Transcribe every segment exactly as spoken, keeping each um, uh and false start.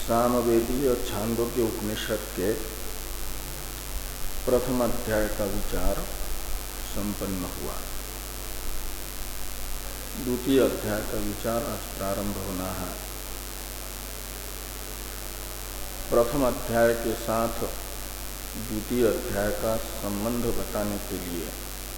सामवेदीय छांदोग्य उपनिषद के प्रथम अध्याय का विचार संपन्न हुआ। द्वितीय अध्याय का विचार आज प्रारंभ होना है। प्रथम अध्याय के साथ द्वितीय अध्याय का संबंध बताने के लिए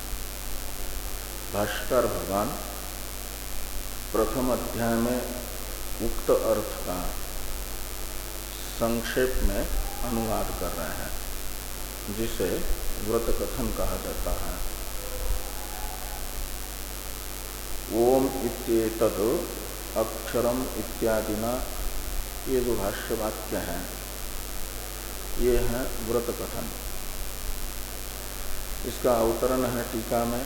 भाष्कर भगवान प्रथम अध्याय में उक्त अर्थ का संक्षेप में अनुवाद कर रहे हैं, जिसे व्रत कथन कहा जाता है। ओम इत्येतद् अक्षरम इत्यादिना ये जो भाष्य वाक्य हैं, ये है व्रत कथन। इसका अवतरण है टीका में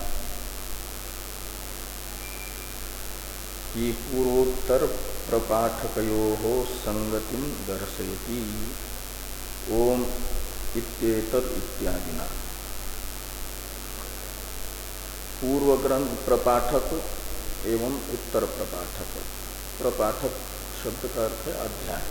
कि पूर्वोत्तर प्रपाठकयोः संगतिं दर्शयति ओम इत्येतद् इत्यादिना। पूर्व ग्रंथ प्रपाठक एवं उत्तर प्रपाठक। प्रपाठक शब्द का अर्थ है अध्याय।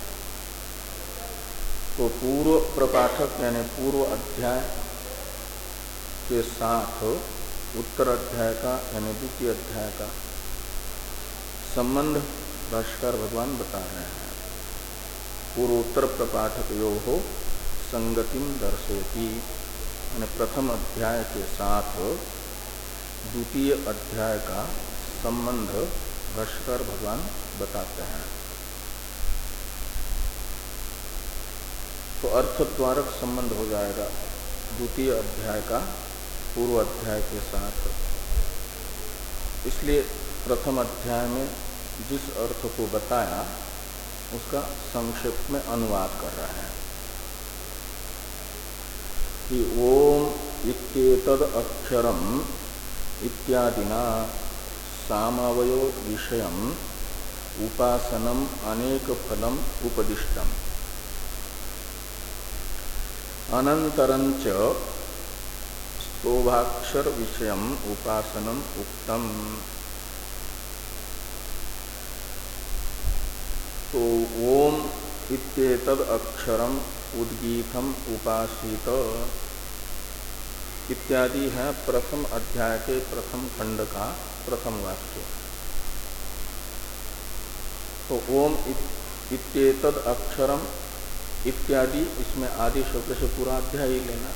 तो पूर्व प्रपाठक यानी पूर्व अध्याय के साथ उत्तर अध्याय का यानी द्वितीय अध्याय का संबंध भाष्कर भगवान बता रहे हैं। पूर्वोत्तर प्रपाठकयोः संगतिं दर्शयति यानी प्रथम अध्याय के साथ द्वितीय अध्याय का संबंध भाष्कर भगवान बताते हैं। तो अर्थद्वारक संबंध हो जाएगा द्वितीय अध्याय का पूर्व अध्याय के साथ। इसलिए प्रथम अध्याय में जिस अर्थ को बताया उसका संक्षेप में अनुवाद कर रहे हैं कि ओम इत्येतद् अक्षरम इत्यादिना सामवयो विषयम उपासनम अनेक फलम उपदिष्टम अनंतरंच स्तोभाक्षर विषयम उपासनम उक्तम। तो ओम इत्येतद् अक्षरम उद्गीतम उपासित इत्यादि है प्रथम अध्याय के प्रथम खंड का प्रथम वाक्य। तो ओम इत्येतद् अक्षरम इत्यादि, इसमें आदि शब्द से पूरा अध्याय ही लेना।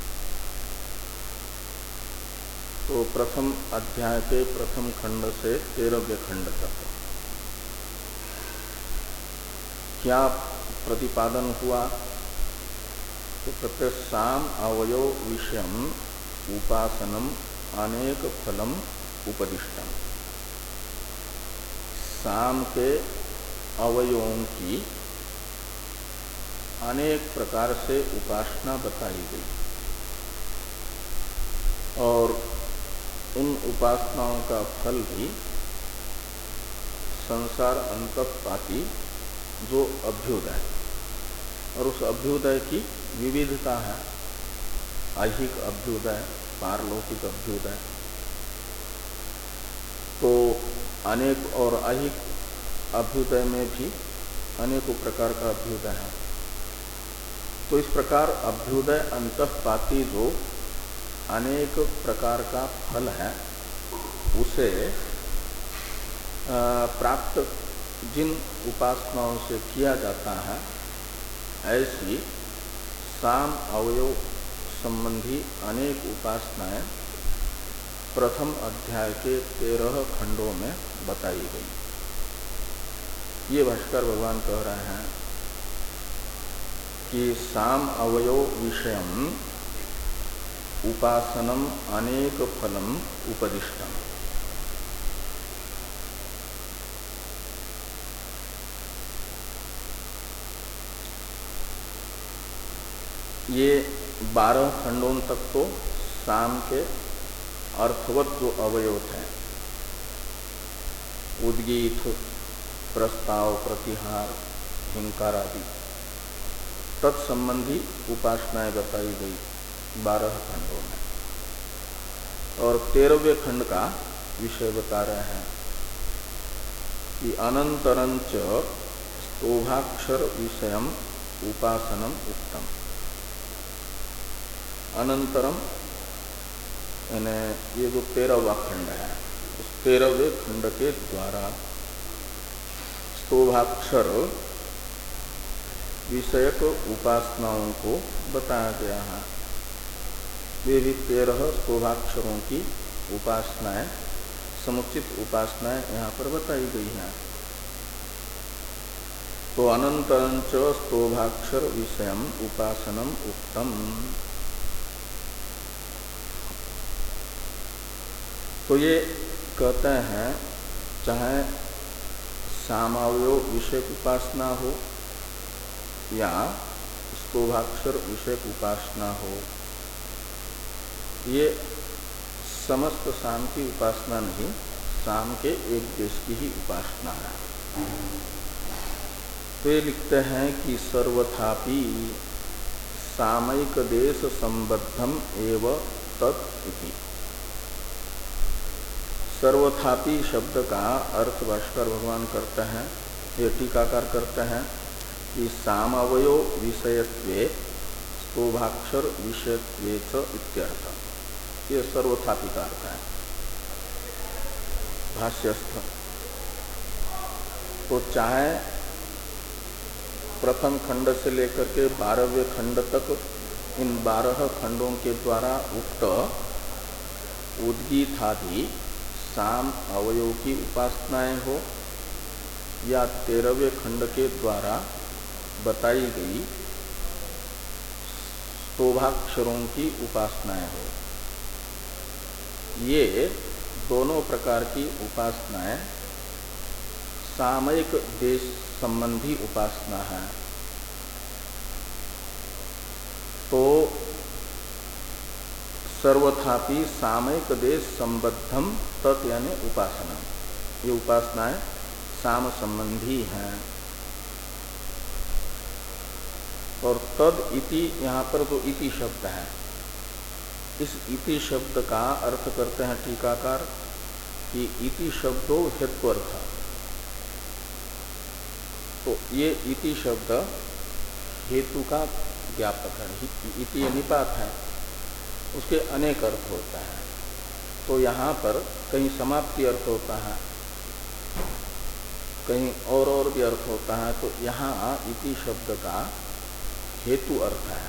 तो प्रथम अध्याय के प्रथम खंड से तेरहवें खंड तक क्या प्रतिपादन हुआ? तो कहते साम अवयव विषयम उपासनम अनेक फलम उपदिष्टम। साम के अवयवों की अनेक प्रकार से उपासना बताई गई और उन उपासनाओं का फल भी संसार अंतःपाती जो अभ्युदय, और उस अभ्युदय की विविधता है। ऐहिक अभ्युदय, पारलौकिक अभ्युदय। तो अनेक और ऐहिक अभ्युदय में भी अनेकों प्रकार का अभ्युदय है। तो इस प्रकार अभ्युदय अंतःपाती जो अनेक प्रकार का फल है, उसे प्राप्त जिन उपासनाओं से किया जाता है, ऐसी साम अवयव संबंधी अनेक उपासनाएं प्रथम अध्याय के तेरह खंडों में बताई गई। ये भाष्कर भगवान कह रहे हैं कि साम अवयव विषयम उपासनम अनेक फलम उपदिष्टम। ये बारह खंडों तक तो साम के अर्थवत जो अवयव थे, उद्गीत, प्रस्ताव, प्रतिहार, हिंकार आदि तत्संबंधी उपासनाएं बताई गई बारह खंडों में। और तेरहवें खंड का विषय बता रहे हैं कि अनंतरंच स्तोभाक्षर विषयम उपासनम उक्तम। अनंतरम यानी ये जो तेरहवा खंड है, उस तेरहवें खंड के द्वारा स्तोभाक्षर विषयक उपासनाओं को बताया गया है। वे भी तेरह स्तोभाक्षरों की उपासनाएं, समुचित उपासनाएं यहाँ पर बताई गई हैं। तो अनंतरंच स्तोभाक्षर विषयम उपासनम उक्तम। तो ये कहते हैं चाहे सामावय विषयक उपासना हो या स्तोभाक्षर विषयक उपासना हो, ये समस्त साम की उपासना नहीं, साम के एक देश की ही उपासना है। तो ये लिखते हैं कि सर्वथापि सामयिक देश संबद्धम एव तत् इति। सर्वथापि शब्द का अर्थ भाष्कर भगवान करते हैं, ये टीकाकार करते हैं कि सामवयो विषयत्वे स्तोभाक्षर विषयत्वे च इत्यर्थ। ये सर्वथापि का अर्थ है भाष्यस्थ। तो चाहे प्रथम खंड से लेकर के बारहवें खंड तक इन बारह खंडों के द्वारा उक्त उद्गीतादि साम अवयव की उपासनाएं हो या तेरहवें खंड के द्वारा बताई गई स्तोभाक्षरों की उपासनाएं हो, ये दोनों प्रकार की उपासनाएं सामयिक देश संबंधी उपासना है। तो सर्वथापि सामयिक देश संबद्धम तत् यानी उपासना, ये उपासनाएं साम संबंधी हैं। और तद इति यहाँ पर तो इति शब्द है, इस इति शब्द का अर्थ करते हैं टीकाकार कि इति शब्दो हेत्वर्थ। तो ये इति शब्द हेतु का ज्ञापक है, इति निपात है, उसके अनेक अर्थ होता है। तो यहाँ पर कहीं समाप्ति अर्थ होता है, कहीं और और भी अर्थ होता है। तो यहाँ इति शब्द का हेतु अर्थ है।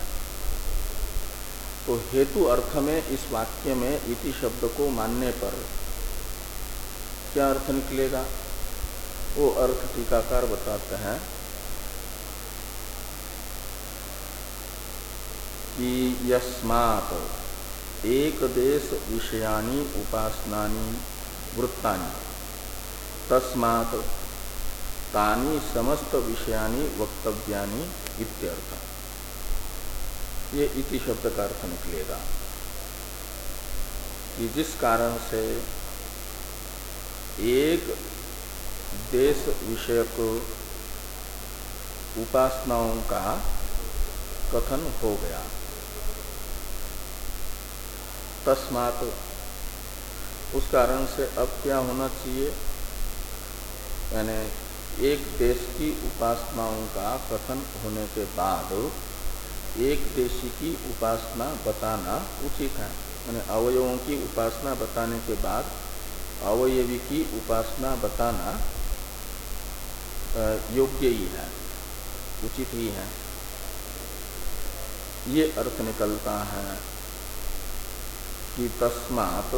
तो हेतु अर्थ में इस वाक्य में इति शब्द को मानने पर क्या अर्थ निकलेगा, वो अर्थ टीकाकार बताते हैं कि यस्मात् एक देश विषयानि उपासनानि वृत्तानि तस्मात् तानि समस्त विषयानि वक्तव्यानि इत्यर्थ। ये इति शब्द का अर्थ निकलेगा कि जिस कारण से एक देश विषयक उपासनाओं का कथन हो गया, तस्मात् उस कारण से अब क्या होना चाहिए, यानी एक देश की उपासनाओं का कथन होने के बाद एक देशी की उपासना बताना उचित है। यानी अवयवों की उपासना बताने के बाद अवयवी की उपासना बताना योग्य ही है, उचित ही है। ये अर्थ निकलता है कि तस्मात्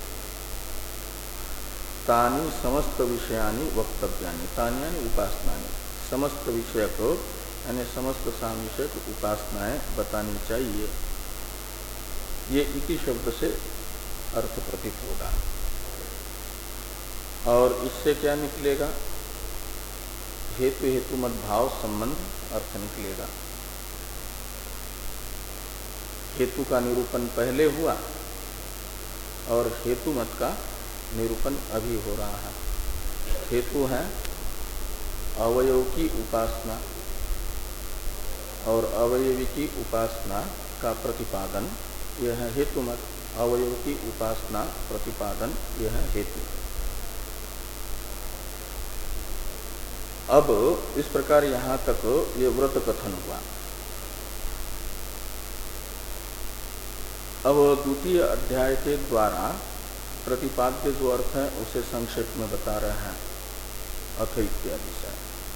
तानि समस्त विषयानि वक्तव्यानि, तानि यानी उपासनानि, समस्त विषय को यानी समस्त सामिषक उपासनाएं बतानी चाहिए। ये इति शब्द से अर्थ प्रतीत होगा। और इससे क्या निकलेगा, हेतु हेतु मत भाव संबंध अर्थ निकलेगा। हेतु का निरूपण पहले हुआ और हेतु मत का निरूपण अभी हो रहा है। हेतु है अवयव की उपासना और अवयवी की उपासना का प्रतिपादन, यह है हेतु मत। अवयव की उपासना प्रतिपादन, यह है हेतु। अब इस प्रकार यहाँ तक ये व्रत कथन हुआ। अब द्वितीय अध्याय के द्वारा प्रतिपाद्य जो अर्थ है उसे संक्षेप में बता रहे हैं अथ इत्यादि से।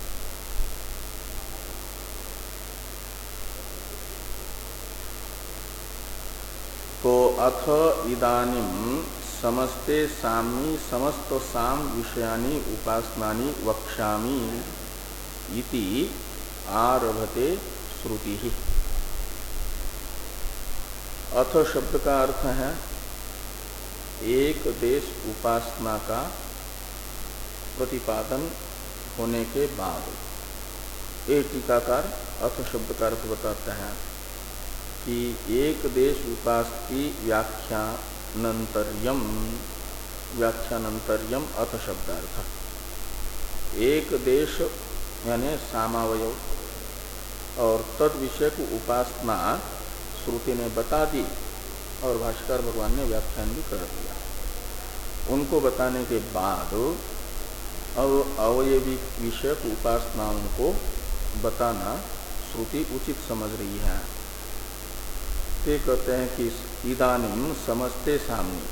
तो अथ इदानीं समस्ते साम्यी समस्त साम विषयानि उपासनानि वक्ष्यामि इति आरभते श्रुति ही। अथ शब्द का अर्थ है एक देश उपासना का प्रतिपादन होने के बाद। एक टीकाकार अथ शब्द का अर्थ बताते हैं कि एक देश उपासकी व्याख्यानंतर्यम व्याख्यानंतर्यम अथ शब्दार्थ। एक देश यानी सामावयव और तद विषय को उपासना श्रुति ने बता दी और भाष्यकार भगवान ने व्याख्यान भी कर दिया। उनको बताने के बाद अब अवयवी विषयक उपासनाओं को बताना श्रुति उचित समझ रही है। ते कहते हैं कि इदानीं समस्ते साम्नि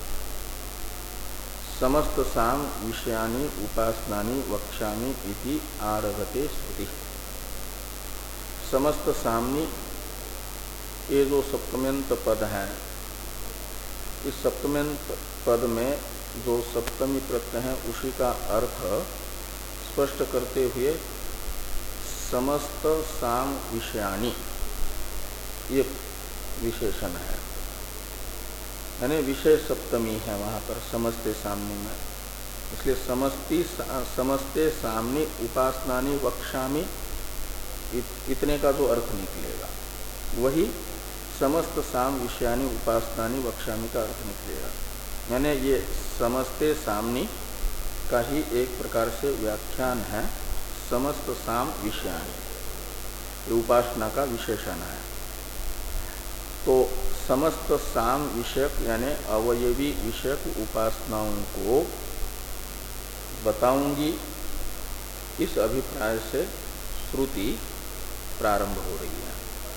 समस्त साम विषयानि उपासनानि वक्ष्यामि इति आरभते श्रुति। समस्त साम्नि ये जो सप्तम्यंत पद है, इस सप्तम्यंत पद में जो सप्तमी प्रत्यय है उसी का अर्थ स्पष्ट करते हुए समस्त साम विषयानि ये विशेषण है, यानी विषय सप्तमी है वहां पर समस्ते सामने में। इसलिए समस्ती समस्ते सामने उपासनानि वक्ष्यामि इत, इतने का जो अर्थ निकलेगा वही समस्त साम विषयानि उपासनानि वक्ष्यामि का अर्थ निकलेगा। यानी ये समस्ते सामनी का ही एक प्रकार से व्याख्यान है समस्त साम विषयानि, ये उपासना का विशेषण है। तो समस्त साम विषयक यानी अवयवी विषयक उपासनाओं को बताऊंगी, इस अभिप्राय से श्रुति प्रारंभ हो रही है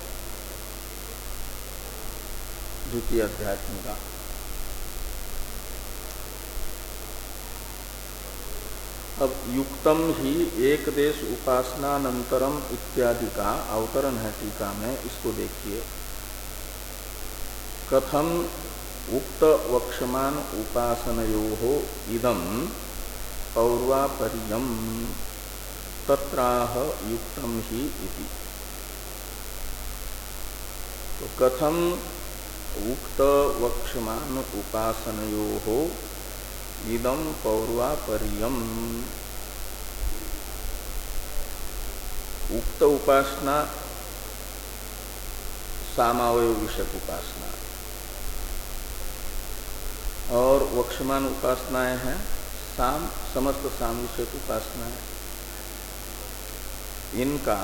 द्वितीय अध्यात्म का। अब युक्तम ही एक देश उपासनानंतरम इत्यादि का अवतरण है टीका में, इसको देखिए। कथम उक्त वक्षमान उपासनयोः इदं पौर्वापर्यम तत्राह युक्तम ही इति। तो कथम उक्त वक्षमान उपासनयोः इदं पौर्वापर्यम। उक्त उपासना सामावय विषयक उपासना और वक्षमान उपासनाएं हैं साम समस्त साम विषयक उपासनाएं। इनका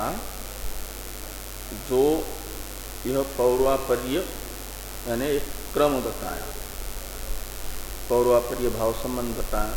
जो यह पौर्वापर्य यानी एक क्रम बताया, पौर्वापर्य भाव संबंध बताया,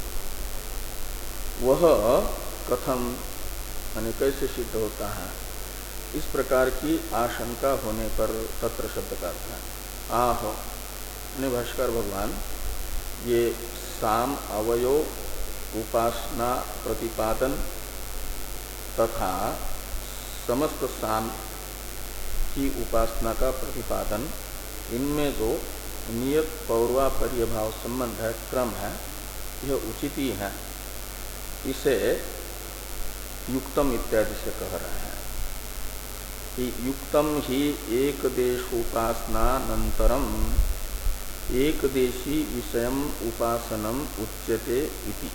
वह कथम यानी कैसे सिद्ध होता है, इस प्रकार की आशंका होने पर तत्र शब्द का अर्थ है आह। ने भाष्कर भगवान ये साम अवयो उपासना प्रतिपादन तथा समस्त साम की उपासना का प्रतिपादन, इनमें जो नियत पौर्वापर्य भाव संबंध है, क्रम है, यह उचित ही है। इसे युक्तम इत्यादि से कह रहे हैं कि युक्तम ही एक देशोपासनानंतरम एक देशी विषयम उपासनम उच्यते इति।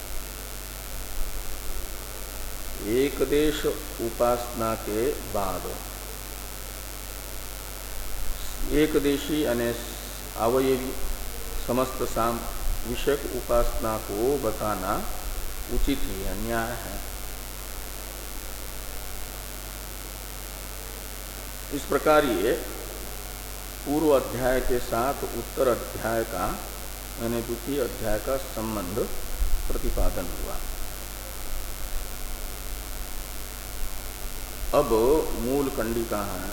एक देश उपासना के बाद एक देशी यानी अवयवी समस्त साम विषयक उपासना को बताना उचित ही है, न्याय है। इस प्रकार ये पूर्व अध्याय के साथ उत्तर अध्याय का यानी द्वितीय अध्याय का संबंध प्रतिपादन हुआ। अब मूल कंडिका है।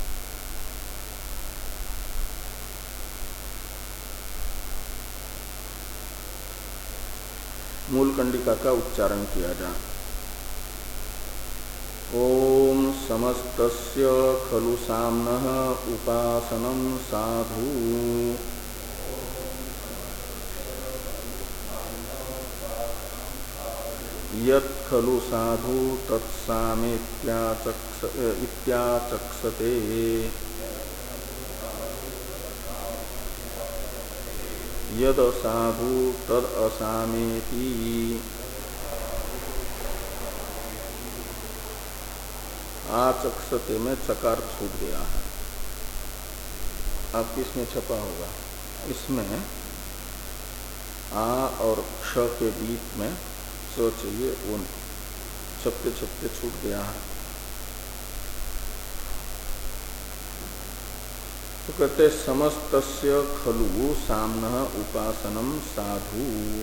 मूल कंडिका का उच्चारण किया जाए। ओम समस्तस्य खलु साम्नः उपासनं साधु यत् खलु साधु तत्सामेत्याचक्ष इत्याचक्षते। यद साधु तद असामेति। आचक्षते में चकार छूट गया है। अब किसमें छपा होगा? इसमें आ और क्ष के बीच में च चाहिए, वो छपते छपते छूट गया है। तो कहते समस्तस्य खलु साम्नः उपासनम साधु।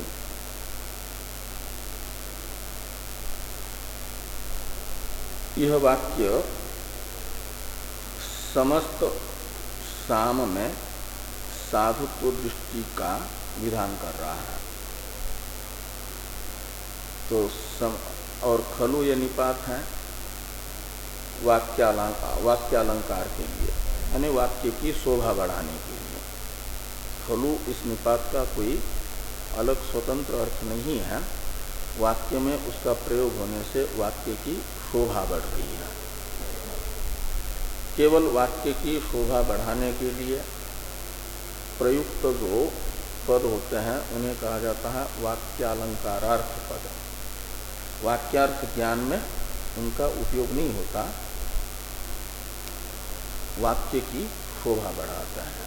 यह वाक्य समस्त साम में साधुत्व दृष्टि का विधान कर रहा है। तो सम और खलु ये निपात है वाक्यालंकार वाक्यालंकार के लिए, यानी वाक्य की शोभा बढ़ाने के लिए। खलु इस निपात का कोई अलग स्वतंत्र अर्थ नहीं है, वाक्य में उसका प्रयोग होने से वाक्य की शोभा बढ़ रही है। केवल वाक्य की शोभा बढ़ाने के लिए प्रयुक्त जो पद होते हैं उन्हें कहा जाता है वाक्यालंकारार्थ पद। वाक्यार्थ ज्ञान में उनका उपयोग नहीं होता, वाक्य की शोभा बढ़ाता है।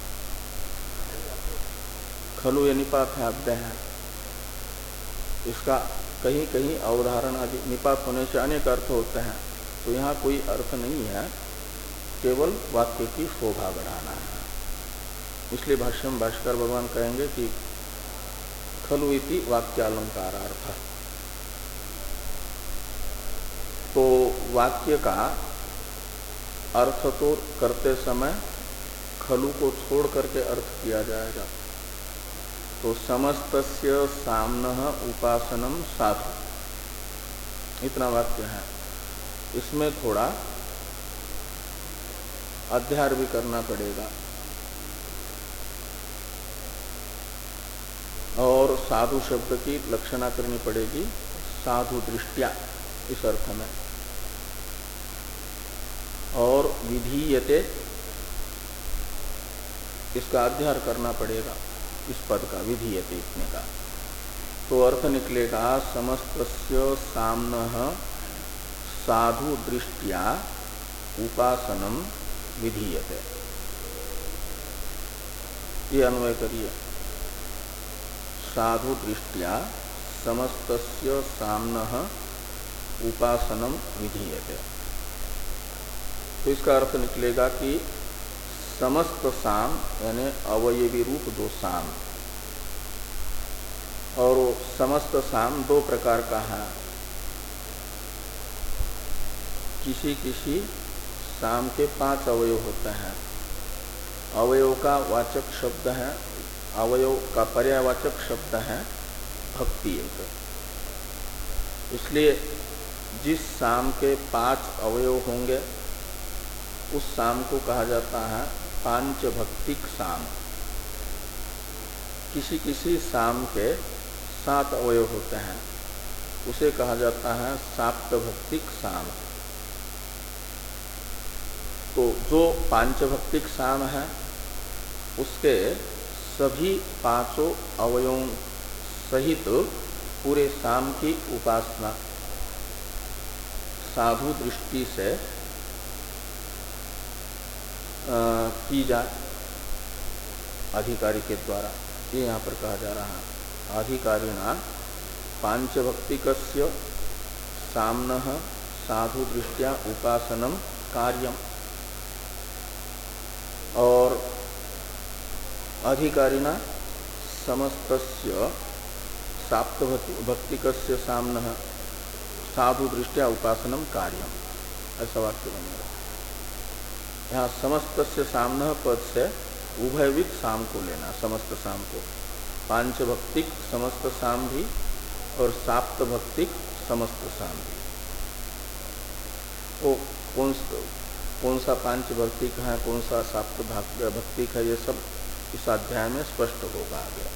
खलु ये निपात है, अव्यय है। इसका कहीं कहीं अवधारण आदि निपात होने से अनेक अर्थ होते हैं, तो यहाँ कोई अर्थ नहीं है, केवल वाक्य की शोभा बढ़ाना है। इसलिए भाष्य में भाष्कर भगवान कहेंगे कि खलु इति वाक्यालंकारार्थ। तो वाक्य का अर्थ तो करते समय खलु को छोड़ करके अर्थ किया जाएगा। तो समस्तस्य साम्नः उपासनम साधु, इतना वाक्य है। इसमें थोड़ा अध्यार भी करना पड़ेगा और साधु शब्द की लक्षणा करनी पड़ेगी साधु दृष्टिया, इस अर्थ में। और विधीयते, इसका अध्ययन करना पड़ेगा, इस पद का विधीयते इतने का। तो अर्थ निकलेगा समस्तस्य साम्नः साधु दृष्टिया उपासनम विधीयते। ये अन्वय करिए, साधु दृष्टिया समस्तस्य साम्नः उपासनम विधीयते। तो इसका अर्थ निकलेगा कि समस्त साम यानी अवयवी रूप दो साम, और समस्त साम दो प्रकार का है। किसी किसी साम के पांच अवयव होते हैं। अवयव का वाचक शब्द है, अवयव का पर्यायवाचक शब्द है भक्ति एक। इसलिए जिस साम के पांच अवयव होंगे उस साम को कहा जाता है पांच भक्तिक साम। किसी किसी साम के सात अवयव होते हैं, उसे कहा जाता है साप्त भक्तिक साम। तो जो पांच भक्तिक साम है उसके सभी पांचों अवयवों सहित पूरे साम की उपासना साधु दृष्टि से आ, की जाए अधिकारी के द्वारा। ये यहाँ पर कहा जा रहा है अधिकारिणा पांचभक्तिकस्य साम्नः साधु दृष्टिया उपासनम कार्यम। और अधिकारिणा समस्तस्य साप्त भक्तिकस्य साम्नः साधु दृष्टिया उपासनम कार्यम। ऐसा वाक्य बनेगा। यहाँ समस्त से सामना पद से उभयविद साम को लेना, समस्त साम को, पांच भक्तिक समस्त साम भी और साप्त भक्तिक समस्त साम भी। वो कौन कौन सा पांच भक्तिक है, कौन सा साप्त भक्तिक है, ये सब इस अध्याय में स्पष्ट होगा आगे।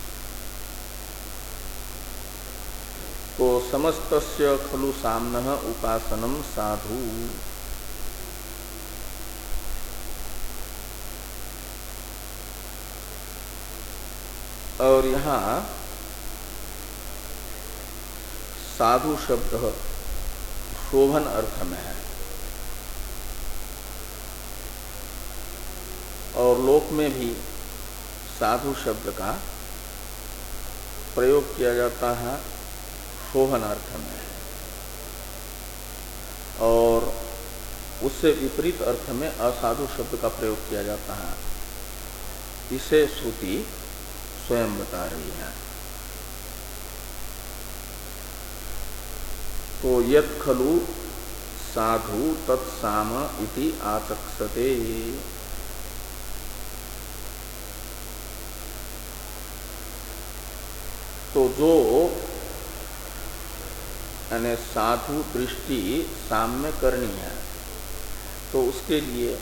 तो समस्तस्य खलु साम्नः उपासनम साधु। और यहाँ साधु शब्द शोभन अर्थ में है, और लोक में भी साधु शब्द का प्रयोग किया जाता है शोभन अर्थ में, और उससे विपरीत अर्थ में असाधु शब्द का प्रयोग किया जाता है। इसे श्रुति स्वयं बता रही है। तो यत् खलु साधु तत्साम इति आचक्षते। तो जो यानी साधु दृष्टि साम्य करनी है, तो उसके लिए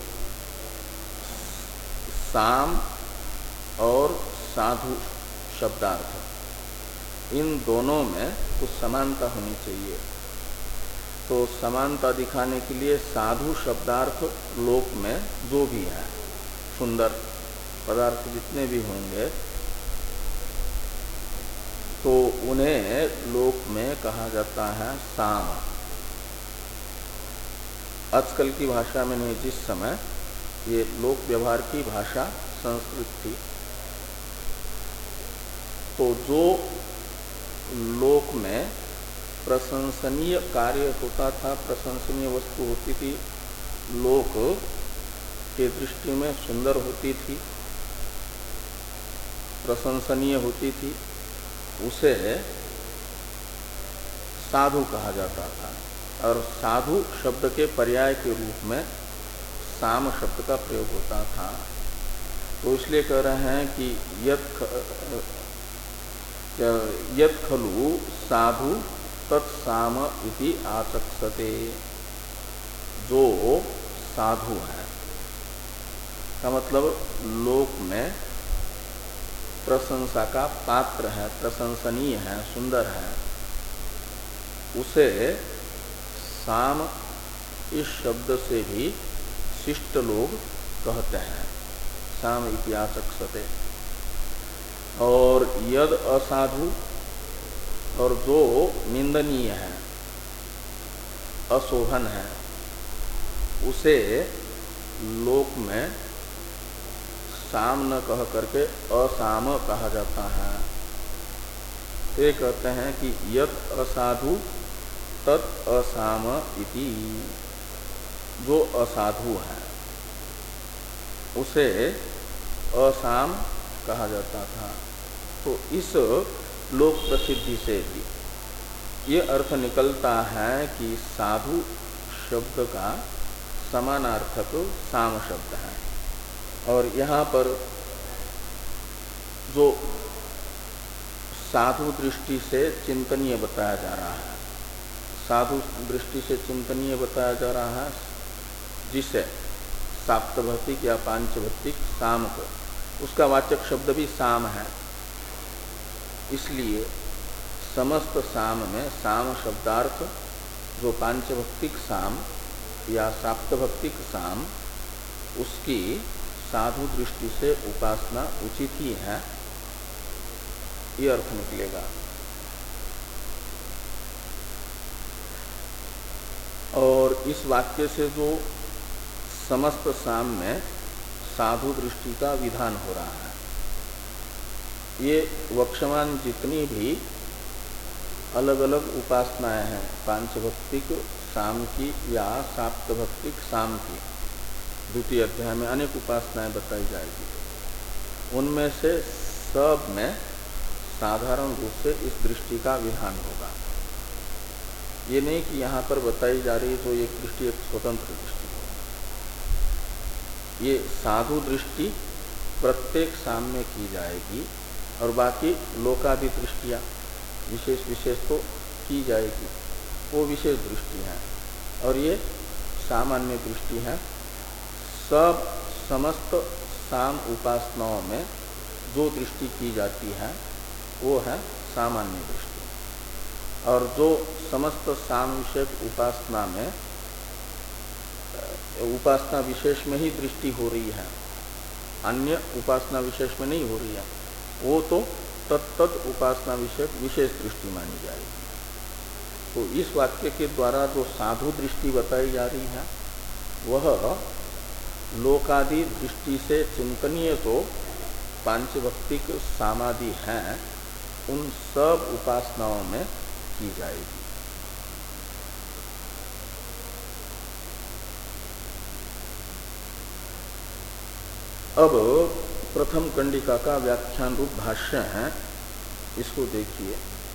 साम और साधु शब्दार्थ इन दोनों में कुछ समानता होनी चाहिए। तो समानता दिखाने के लिए साधु शब्दार्थ लोक में जो भी है सुंदर पदार्थ जितने भी होंगे, तो उन्हें लोक में कहा जाता है साम। आजकल की भाषा में नहीं, जिस समय ये लोक व्यवहार की भाषा संस्कृत थी, तो जो लोक में प्रशंसनीय कार्य होता था, प्रशंसनीय वस्तु होती थी, लोक के दृष्टि में सुंदर होती थी, प्रशंसनीय होती थी, उसे साधु कहा जाता था। और साधु शब्द के पर्याय के रूप में साम शब्द का प्रयोग होता था। तो इसलिए कह रहे हैं कि यत् यत् खलु साधु तत्साम इति आचक्षते। जो साधु है का मतलब लोक में प्रशंसा का पात्र है, प्रशंसनीय है, सुंदर है, उसे साम इस शब्द से भी शिष्ट लोग कहते हैं, साम इति आचक्षते। और यद असाधु, और जो निंदनीय है, अशोभन है, उसे लोक में साम न कह करके असाम कहा जाता है। तो ये कहते हैं कि यत् असाधु तत् असाम इति। जो असाधु है उसे असाम कहा जाता था। तो इस लोक प्रसिद्धि से भी ये अर्थ निकलता है कि साधु शब्द का समानार्थक साम शब्द है। और यहाँ पर जो साधु दृष्टि से चिंतनीय बताया जा रहा है, साधु दृष्टि से चिंतनीय बताया जा रहा है, जिसे साप्तभक्तिक या पांचभक्तिक साम को, उसका वाचक शब्द भी साम है। इसलिए समस्त साम में साम शब्दार्थ जो पांचभक्तिक साम या साप्तभक्तिक साम, उसकी साधु दृष्टि से उपासना उचित ही है, ये अर्थ निकलेगा। और इस वाक्य से जो समस्त साम में साधु दृष्टि का विधान हो रहा है, ये वक्षमान जितनी भी अलग अलग उपासनाएं हैं, पांचभक्तिक साम की या साप्तभक्तिक साम की, द्वितीय अध्याय में अनेक उपासनाएं बताई जाएगी, उनमें से सब में साधारण रूप से इस दृष्टि का विधान होगा। ये नहीं कि यहाँ पर बताई जा रही तो एक दृष्टि एक स्वतंत्र दृष्टि, ये साधु दृष्टि प्रत्येक साम में की जाएगी और बाकी लोकादि दृष्टियाँ विशेष विशेष तो की जाएगी, वो विशेष दृष्टि है। और ये सामान्य दृष्टि है। सब समस्त साम उपासनाओं में जो दृष्टि की जाती है वो है सामान्य दृष्टि, और जो समस्त साम विषयक उपासना में उपासना विशेष में ही दृष्टि हो रही है, अन्य उपासना विशेष में नहीं हो रही है, वो तो तत्त उपासना विषयक विशेष दृष्टि मानी जाएगी। तो इस वाक्य के द्वारा जो साधु दृष्टि बताई जा रही है वह लोकादि दृष्टि से चिंतनीय तो पांचभक्तिक सामादि हैं, उन सब उपासनाओं में की जाएगी। अब प्रथम कंडिका का व्याख्यान रूप भाष्य है, इसको देखिए।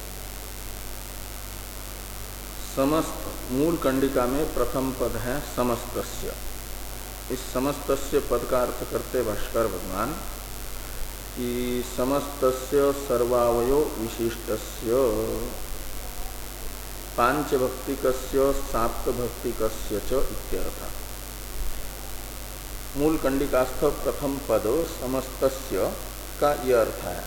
समस्त मूल कंडिका में प्रथम पद है समस्तस्य। इस समस्तस्य पद का अर्थ करते भाष्कर भगवान कि समस्तस्य सर्वावयो विशिष्टस्य पांचभक्तिकस्य साप्तभक्तिकस्य च इत्यर्थ। मूल कंडिकास्थ प्रथम पद समस्तस्य का यह अर्थ है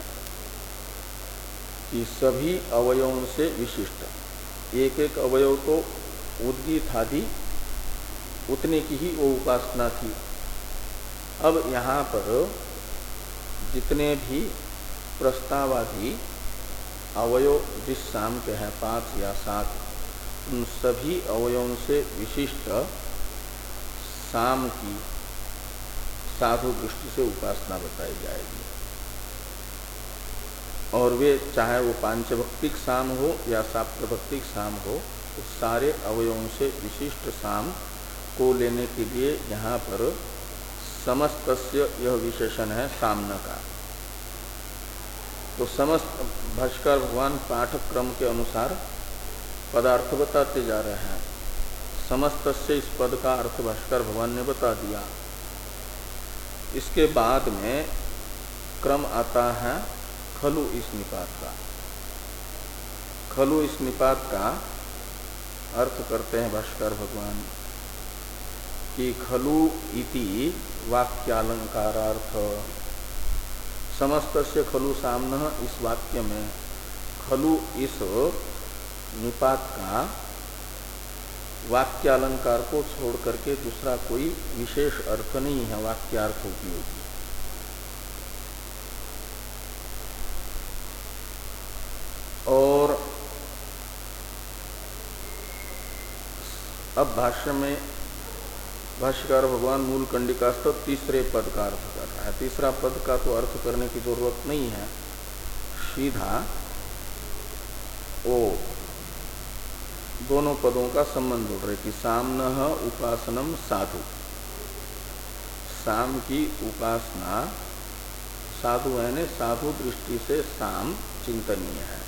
कि सभी अवयवों से विशिष्ट, एक एक अवयव तो उद्गीत आदि उतने की ही वो उपासना थी। अब यहाँ पर जितने भी प्रस्तावादि अवयव जिस साम के हैं पांच या सात, उन सभी अवयवों से विशिष्ट साम की साधु दृष्टि से उपासना बताई जाएगी। और वे चाहे वो पांचभक्तिक साम हो या साप्तभक्तिक साम हो, तो सारे अवयवों से विशिष्ट साम को लेने के लिए यहाँ पर समस्तस्य यह विशेषण है सामना का। तो समस्त भाष्कर भगवान पाठक क्रम के अनुसार पदार्थ बताते जा रहे हैं। समस्तस्य इस पद का अर्थ भाष्कर भगवान ने बता दिया। इसके बाद में क्रम आता है खलु इस निपात का। खलु इस निपात का अर्थ करते हैं भाष्कर भगवान कि खलु इति वाक्यालंकारार्थ। समस्तस्य खलु सामनः इस वाक्य में खलु इस निपात का वाक्यालंकार को छोड़ करके दूसरा कोई विशेष अर्थ नहीं है वाक्यार्थ उपयोगी। और अब भाष्य में भाष्यकार भगवान मूल कंडिकास्थ तीसरे पद का अर्थ कर रहा है। तीसरा पद का तो अर्थ करने की जरूरत नहीं है, सीधा ओ दोनों पदों का संबंध जोड़ रहे कि सामनः उपासनम साधु। साम की उपासना साधु है ने साधु दृष्टि से साम चिंतनीय है।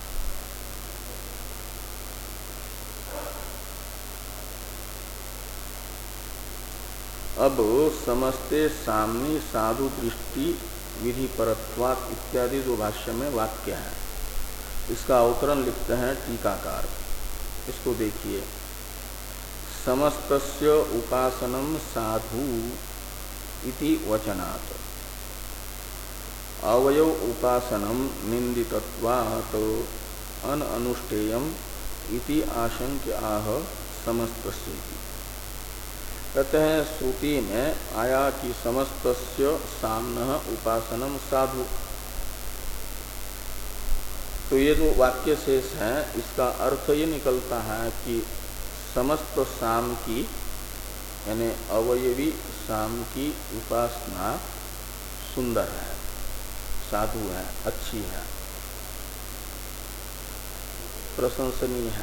अब समस्ते सामनी साधु दृष्टि विधि परत्वात् इत्यादि जो भाष्य में वाक्य है, इसका अवतरण लिखते हैं टीकाकार। इसको देखिए, समस्तस्य उपासनम साधु इति वचनात् अवयव उपासनम निंदितत्वात् अनअनुष्ठेयम इति आशंक्य आह समस्तस्य। कहते हैं श्रुति में आया कि समस्तस्य सामनः उपासनम साधु। तो ये जो वाक्य शेष है इसका अर्थ ये निकलता है कि समस्त साम की यानी अवयवी साम की उपासना सुंदर है, साधु है, अच्छी है, प्रशंसनीय है।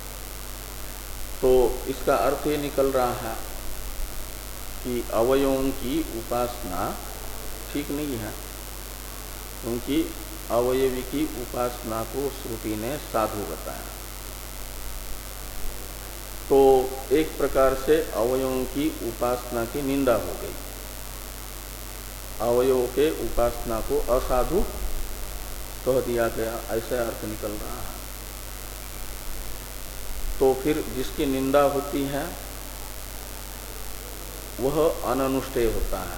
तो इसका अर्थ ये निकल रहा है कि अवयवों की उपासना ठीक नहीं है, क्योंकि अवयवी की उपासना को श्रुति ने साधु बताया। तो एक प्रकार से अवयवों की उपासना की निंदा हो गई। अवयवों के उपासना को असाधु कह दिया गया, ऐसा अर्थ निकल रहा है। तो फिर जिसकी निंदा होती है वह अननुष्ठेय होता है।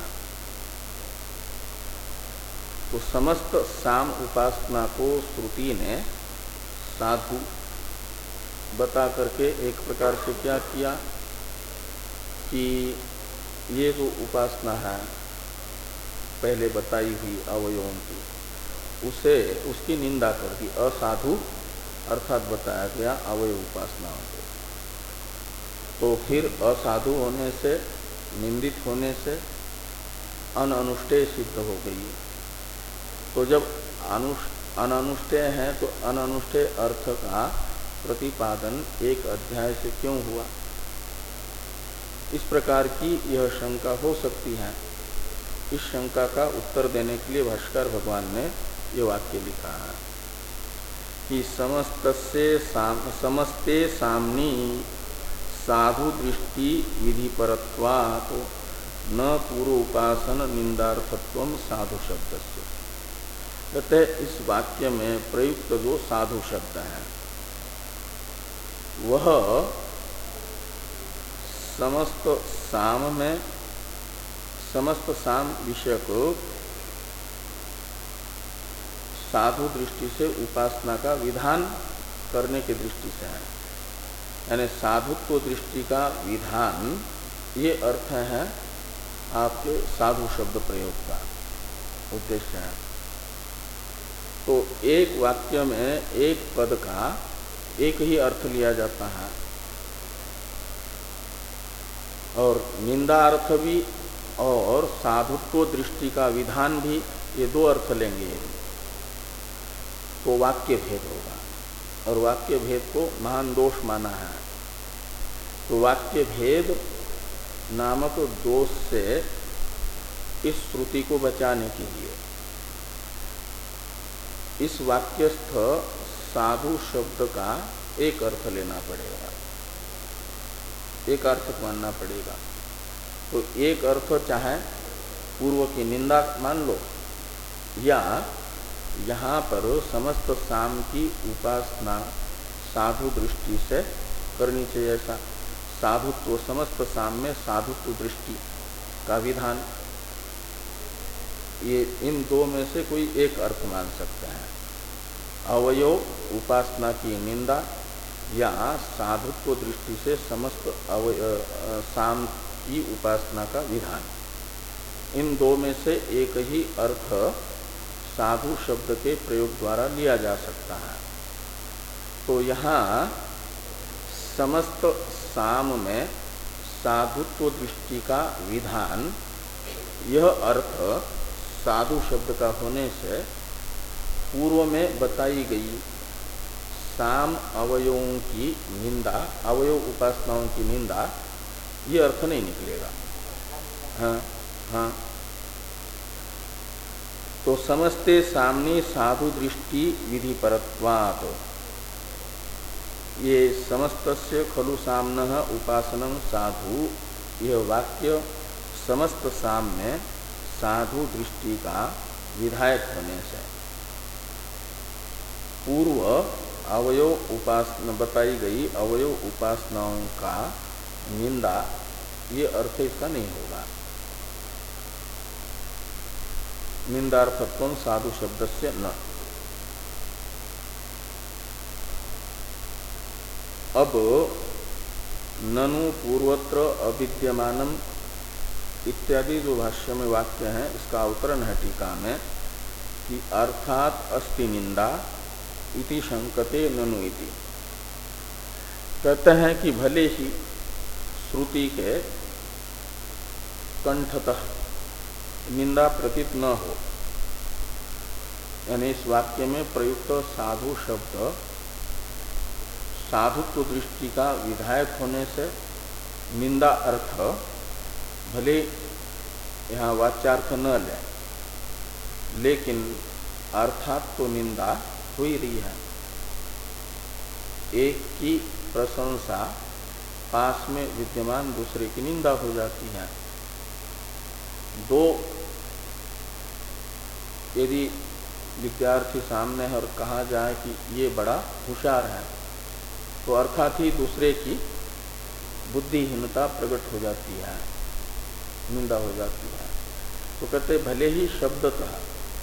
तो समस्त साम उपासना को श्रुति ने साधु बता करके एक प्रकार से क्या किया कि ये जो उपासना है पहले बताई हुई अवयवों की, उसे उसकी निंदा कर दी, असाधु अर्थात बताया गया अवयव उपासनाओं को। तो फिर असाधु होने से, निंदित होने से अननुष्ठेय सिद्ध हो गई। तो जब अननुष्ठेय है तो अननुष्ठेय अर्थ का प्रतिपादन एक अध्याय से क्यों हुआ? इस प्रकार की यह शंका हो सकती है। इस शंका का उत्तर देने के लिए भाष्कर भगवान ने ये वाक्य लिखा है कि समस्तस्य साम, समस्ते सामनी साधु दृष्टि विधि परत्वात् न पूर्व उपासन निंदार्थत्व साधु शब्द से। कहते हैं इस वाक्य में प्रयुक्त जो साधु शब्द है वह समस्त साम में समस्त साम विषय को साधु दृष्टि से उपासना का विधान करने की दृष्टि से है। यानी साधुत्व दृष्टि का विधान, ये अर्थ है आपके साधु शब्द प्रयोग का उद्देश्य है। तो एक वाक्य में एक पद का एक ही अर्थ लिया जाता है और निंदा अर्थ भी और साधुत्व दृष्टि का विधान भी, ये दो अर्थ लेंगे तो वाक्य भेद होगा, और वाक्य भेद को महान दोष माना है। तो वाक्य भेद नामक दोष से इस श्रुति को बचाने के लिए इस वाक्यस्थ साधु शब्द का एक अर्थ लेना पड़ेगा, एक अर्थ मानना पड़ेगा। तो एक अर्थ चाहे पूर्व की निंदा मान लो, या यहाँ पर समस्त साम की उपासना साधु दृष्टि से करनी चाहिए। ऐसा साधुत्व, समस्त साम में साधुत्व दृष्टि का विधान, ये इन दो में से कोई एक अर्थ मान सकते हैं। अवयव उपासना की निंदा या साधुत्व दृष्टि से समस्त साम की उपासना का विधान, इन दो में से एक ही अर्थ साधु शब्द के प्रयोग द्वारा लिया जा सकता है। तो यहाँ समस्त साम में साधुत्व दृष्टि का विधान, यह अर्थ साधु शब्द का होने से पूर्व में बताई गई साम अवयवों की निंदा, अवयव उपासनाओं की निंदा, ये अर्थ नहीं निकलेगा। हाँ हाँ तो समस्ते सामने साधु दृष्टि विधि परत्वात्, ये समस्तस्य खलु साम्नः उपासनं साधु, यह वाक्य समस्त साम में साधु दृष्टि का विधायक होने से पूर्व अवयव उपासना बताई गई अवयव उपासनाओं का निंदा, ये अर्थ इसका नहीं होगा। निंदार्थत्व साधु शब्द से न। अब ननु पूर्वत्र अविद्यमानम इत्यादि जो भाष्य में वाक्य है, इसका अवतरण है टीका में कि अर्थात अस्ति निंदा इति शंकते ननु इति। कहते हैं कि भले ही श्रुति के कंठतः निंदा प्रतीत न हो, यानी इस वाक्य में प्रयुक्त साधु शब्द साधुत्व दृष्टि का विधायक होने से निंदा अर्थ भले यहाँ वाच्यार्थ न ले, लेकिन अर्थात तो निंदा हो ही रही है। एक की प्रशंसा पास में विद्यमान दूसरे की निंदा हो जाती है। दो यदि विद्यार्थी सामने है और कहा जाए कि ये बड़ा होशियार है, तो अर्थात ही दूसरे की बुद्धिहीनता प्रकट हो जाती है, निंदा हो जाती है। तो कहते भले ही शब्दतः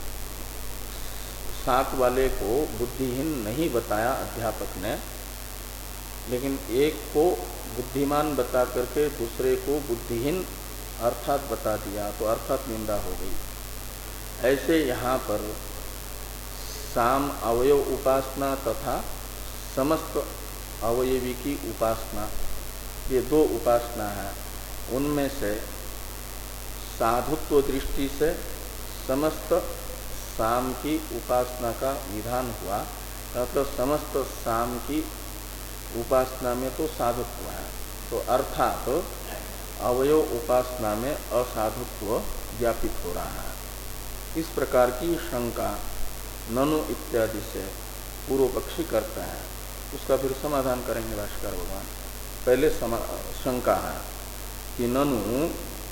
साथ वाले को बुद्धिहीन नहीं बताया अध्यापक ने, लेकिन एक को बुद्धिमान बता करके दूसरे को बुद्धिहीन अर्थात बता दिया, तो अर्थात निंदा हो गई। ऐसे यहाँ पर साम अवयव उपासना तथा समस्त अवयवी की उपासना, ये दो उपासना है। उनमें से साधुत्व दृष्टि से समस्त साम की उपासना का विधान हुआ, तो समस्त साम की उपासना में तो साधुत्व है, तो अर्थात तो अवयव उपासना में असाधुत्व ज्ञापित हो रहा है। इस प्रकार की शंका ननु इत्यादि से पूर्व पक्षी करता है। उसका फिर समाधान करेंगे भाष्कर भगवान। पहले शंका है कि ननु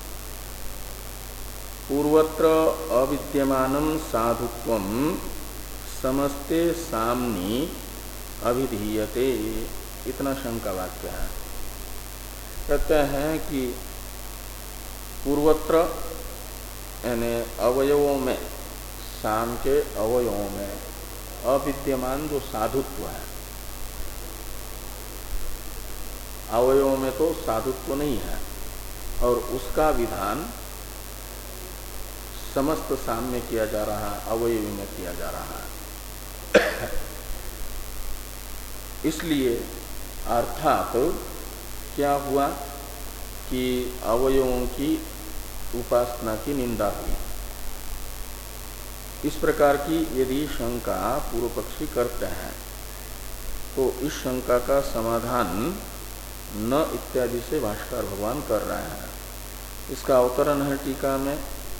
पूर्वत्र अविद्यमानं साधुत्वं समस्ते साम्नि अभिधीयते, इतना शंका वाक्य है। कहते हैं कि पूर्वत्र यानी अवयवों में, साम के अवयवों में अविद्यमान जो साधुत्व है, अवयवों में तो साधुत्व नहीं है, और उसका विधान समस्त साम में किया जा रहा है, अवयवी में किया जा रहा है। इसलिए अर्थात तो क्या हुआ कि अवयवों की उपासना की निंदा हुई। इस प्रकार की यदि शंका पूर्व पक्षी करते हैं, तो इस शंका का समाधान न इत्यादि से भाष्कर भगवान कर रहे हैं। इसका अवतरण है टीका में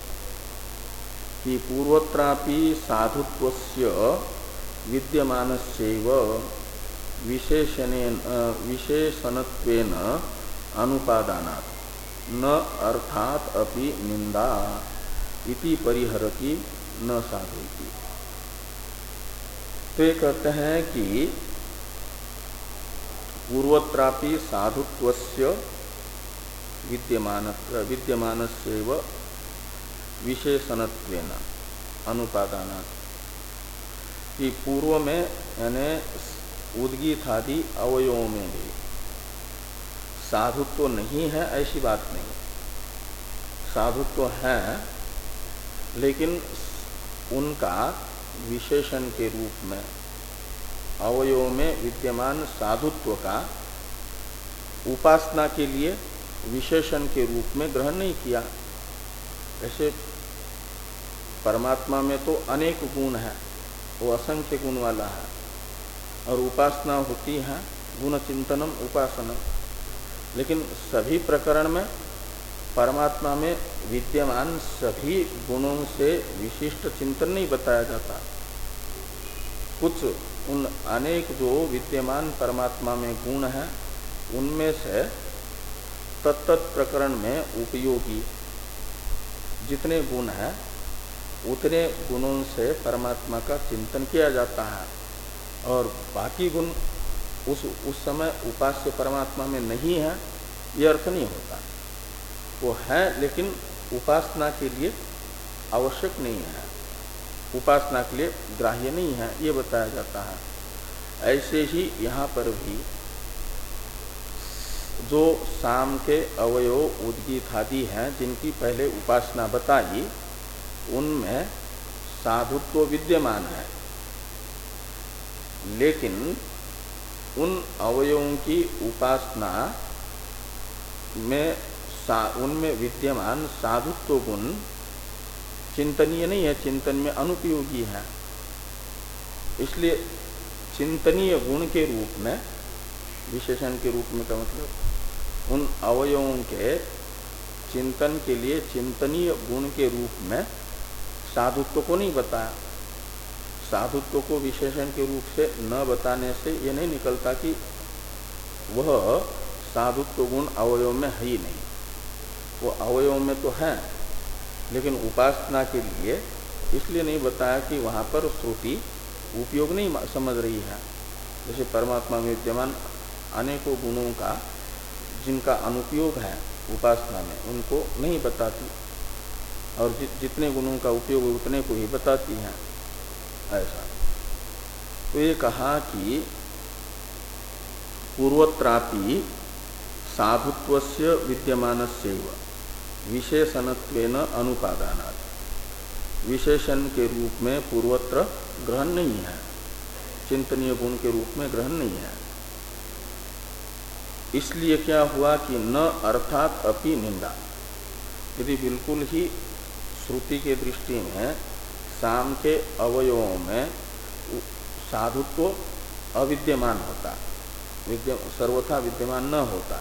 कि पूर्वत्रापि साधुत्वस्य विद्यमानस्यैव विशेषणेन विशेषणत्वेन अनुपादानात् न अर्थात अपि निंदा इति परिहरति न साधुति। तो ये कहते हैं कि पूर्वत्रापि साधुत्वस्य विद्यमान विद्यमानस्यैव विशेषणत्वेन अनुपादानात्, कि पूर्व में यानी उद्गीतादि अवयवों में भी साधुत्व नहीं है ऐसी बात नहीं, साधुत्व है, लेकिन उनका विशेषण के रूप में अवयवों में विद्यमान साधुत्व का उपासना के लिए विशेषण के रूप में ग्रहण नहीं किया। ऐसे परमात्मा में तो अनेक गुण है, वो असंख्य गुण वाला है, और उपासना होती है गुण चिंतनम उपासना, लेकिन सभी प्रकरण में परमात्मा में विद्यमान सभी गुणों से विशिष्ट चिंतन नहीं बताया जाता। कुछ उन अनेक जो विद्यमान परमात्मा में गुण हैं, उनमें से तत्त प्रकरण में उपयोगी जितने गुण हैं, उतने गुणों से परमात्मा का चिंतन किया जाता है, और बाकी गुण उस उस समय उपास्य परमात्मा में नहीं है, ये अर्थ नहीं होता। वो है लेकिन उपासना के लिए आवश्यक नहीं है, उपासना के लिए ग्राह्य नहीं है, ये बताया जाता है। ऐसे ही यहाँ पर भी जो साम के अवयव उद्गीतादि हैं, जिनकी पहले उपासना बताई, उनमें साधुत्व विद्यमान है, लेकिन उन अवयवों की उपासना में उनमें विद्यमान साधुत्व गुण चिंतनीय नहीं है, चिंतन में अनुपयोगी है। इसलिए चिंतनीय गुण के रूप में, विशेषण के रूप में का मतलब उन अवयवों के चिंतन के लिए चिंतनीय गुण के रूप में साधुत्व को नहीं बताया। साधुत्व को विशेषण के रूप से न बताने से ये नहीं निकलता कि वह साधुत्व गुण अवयव में है ही नहीं। वो अवयव में तो है, लेकिन उपासना के लिए इसलिए नहीं बताया कि वहाँ पर श्रुति उपयोग नहीं समझ रही है। जैसे परमात्मा में विद्यमान अनेकों गुणों का जिनका अनुपयोग है उपासना में, उनको नहीं बताती, और जि, जितने गुणों का उपयोग उतने को ही बताती हैं। ऐसा तो ये कहा कि पूर्वत्रापि साधुत्वस्य विद्यमानस्यैव विशेषणत्वेन अनुपादानात्, विशेषण के रूप में पूर्वत्र ग्रहण नहीं है, चिंतनीय गुण के रूप में ग्रहण नहीं है। इसलिए क्या हुआ कि न अर्थात अपि निंदा। यदि बिल्कुल ही श्रुति के दृष्टि में साम के अवयवों में साधुत्व अविद्यमान होता, विद्य सर्वथा विद्यमान न होता,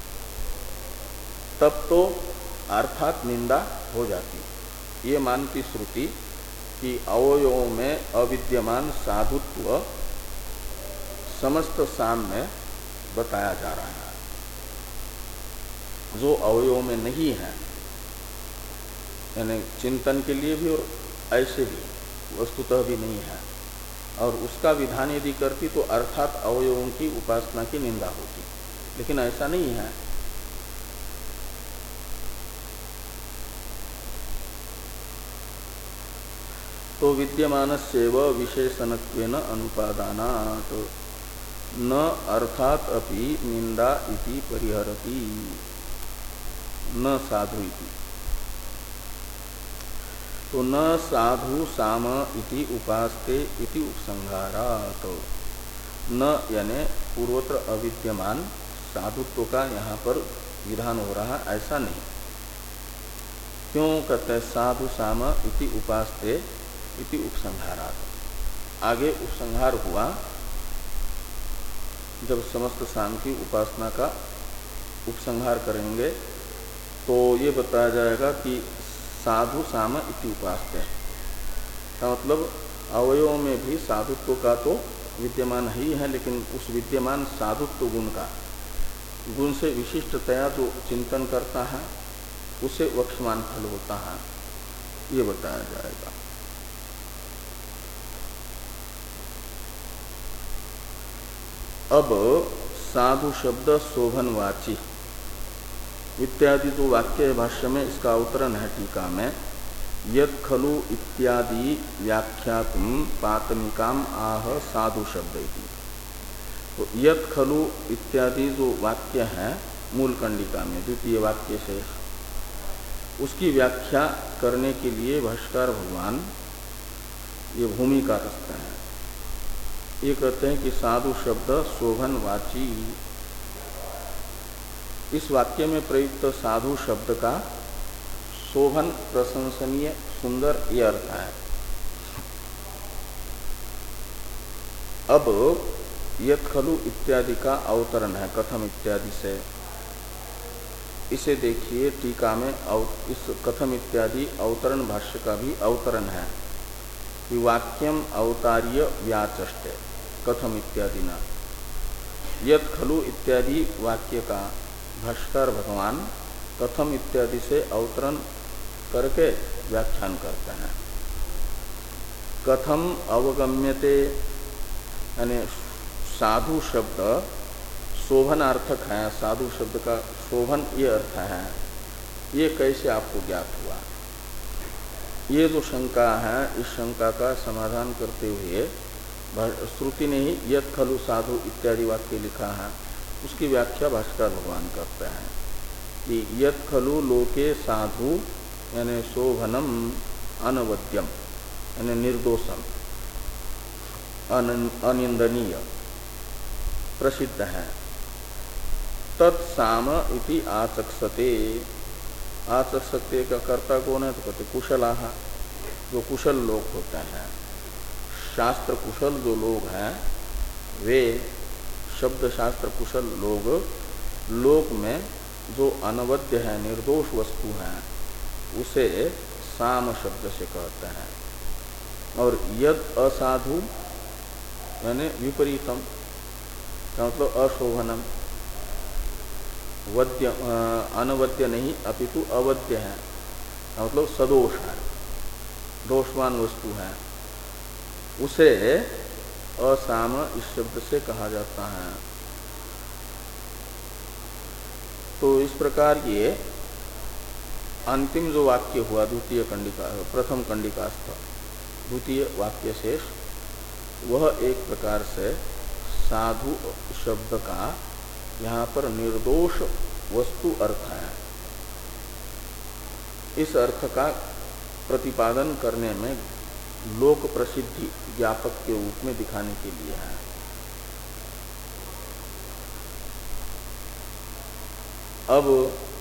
तब तो अर्थात निंदा हो जाती। ये मानती श्रुति कि अवयवों में अविद्यमान साधुत्व समस्त साम में बताया जा रहा है, जो अवयवों में नहीं है, यानी चिंतन के लिए भी और ऐसे भी वस्तुतः भी नहीं है, और उसका विधान यदि करती तो अर्थात अवयवों की उपासना की निंदा होती, लेकिन ऐसा नहीं है। तो विद्यमानस्यैव विशेषणत्वेन अनुपादानात् न अर्थात अपि निंदा इति परिहरति न साधु इति। तो न साधु साम इति उपास्ते इति उपसंहारात्, न यानी पूर्वत्र अविद्यमान साधुत्व का यहाँ पर विधान हो रहा, ऐसा नहीं। क्यों कहते हैं साधु साम इति उपास्ते इति उपसंहारात्। आगे उपसंहार हुआ जब समस्त साम की उपासना का उपसंहार करेंगे तो ये बताया जाएगा कि साधु साम इति उपास्ते का मतलब अवयवों में भी साधुत्व का तो विद्यमान ही है, लेकिन उस विद्यमान साधुत्व गुण का गुण से विशिष्टतया जो चिंतन करता है उसे वक्षमान फल होता है, ये बताया जाएगा। अब साधु शब्द शोभनवाची इत्यादि जो वाक्य है भाष्य में, इसका अवतरण है टीका में। यत् खलु इत्यादि व्याख्यातुम पातनिकाम आह साधु शब्द इति। तो यत् खलु इत्यादि जो वाक्य है मूल कंडिका में द्वितीय वाक्य से, उसकी व्याख्या करने के लिए भाष्यकार भगवान ये भूमिका रखते हैं। ये कहते हैं कि साधु शब्द शोभनवाची, इस वाक्य में प्रयुक्त साधु शब्द का शोभन प्रशंसनीय सुंदर ये अर्थ है। अब यत् खलु इत्यादि का अवतरण है कथम इत्यादि से, इसे देखिए टीका में। इस कथम इत्यादि अवतरण भाष्य का भी अवतरण है कि वाक्यम अवतार्य व्याचष्टे कथम इत्यादि ना। यत् खलु इत्यादि वाक्य का भाष्कर भगवान कथम इत्यादि से अवतरण करके व्याख्यान करते हैं। कथम अवगम्यते यानी साधु शब्द शोभनार्थक है, साधु शब्द का शोभन ये अर्थ है, ये कैसे आपको ज्ञात हुआ? ये जो शंका है, इस शंका का समाधान करते हुए श्रुति ने ही यत् खलु साधु इत्यादि वाक्य लिखा है, उसकी व्याख्या भाष्कर भगवान करते हैं कि यत् खलु लोके साधु यानी शोभनम अनवद्यम यानी निर्दोषम अनिंदनीय प्रसिद्ध है। तत्साम इति आचक्षते। आचक्षते का कर्ता कौन है? तो कहते कुशलाः, जो कुशल लोग होते हैं, शास्त्र कुशल जो लोग हैं, वे शब्द शास्त्र कुशल लोग लोक में जो अनवद्य है, निर्दोष वस्तु है, उसे साम शब्द से कहते हैं। और यद असाधु यानी विपरीतम का मतलब अशोभनम, वद्य अनवद्य नहीं अपितु अवद्य है, मतलब सदोष है, दोषवान वस्तु है, उसे असाम इस शब्द से कहा जाता है। तो इस प्रकार ये अंतिम जो वाक्य हुआ द्वितीय कंडिका, प्रथम कंडिकास्थ द्वितीय वाक्य शेष, वह एक प्रकार से साधु शब्द का यहाँ पर निर्दोष वस्तु अर्थ है। इस अर्थ का प्रतिपादन करने में लोक प्रसिद्धि ज्ञापक के रूप में दिखाने के लिए है। अब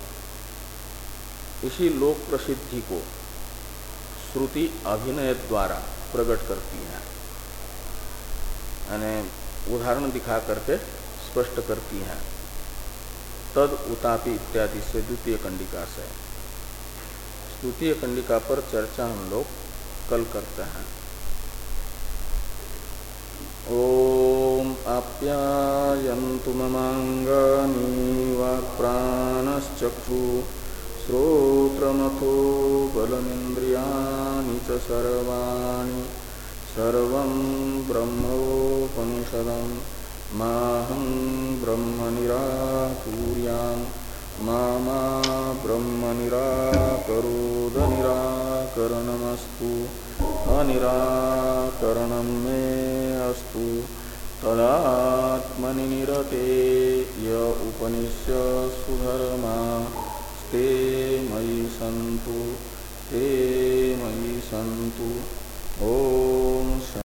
इसी लोक प्रसिद्धि को श्रुति अभिनय द्वारा प्रकट करती है, यानी उदाहरण दिखा करके स्पष्ट करती है। तद उतापि इत्यादि से द्वितीय कंडिका से। द्वितीय कंडिका पर चर्चा हम लोग कल करते हैं। ओम आप्यायन्तु ममांगानि वाक्प्राणश्चक्षु श्रोत्रमथो बलमिन्द्रियाणि च सर्वाणि सर्वं ब्रह्मोपनिषदं माहं ब्रह्म निराकुर्यां मा मा ब्रह्म निराकरोद निराकरणमस्तु अनिराकरणं मे अस्तु तदात्मनि निरते य उपनिषत्सु धर्मा ते मयि सन्तु ते मयि सन्तु। ओ